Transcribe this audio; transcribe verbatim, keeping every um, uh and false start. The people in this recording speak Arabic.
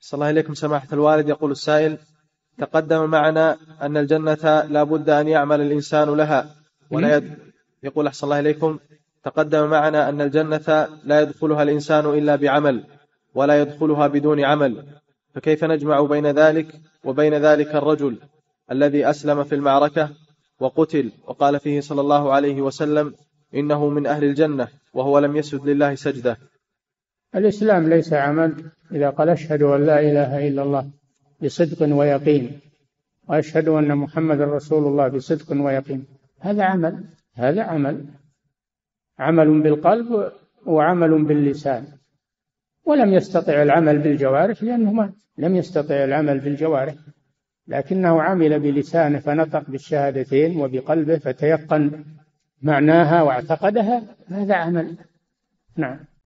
صلى الله إليكم سماحة الوالد. يقول السائل: تقدم معنا أن الجنة لا بد أن يعمل الإنسان لها ولا يد... يقول أحسن الله إليكم: تقدم معنا أن الجنة لا يدخلها الإنسان إلا بعمل ولا يدخلها بدون عمل، فكيف نجمع بين ذلك وبين ذلك الرجل الذي أسلم في المعركة وقتل وقال فيه صلى الله عليه وسلم إنه من أهل الجنة وهو لم يسجد لله سجدة؟ الإسلام ليس عمل. إذا قال أشهد أن لا إله إلا الله بصدق ويقين وأشهد أن محمد رسول الله بصدق ويقين، هذا عمل، هذا عمل عمل بالقلب وعمل باللسان. ولم يستطع العمل بالجوارح لأنه مات، لم يستطع العمل بالجوارح، لكنه عمل بلسانه فنطق بالشهادتين وبقلبه فتيقن معناها واعتقدها، هذا عمل. نعم.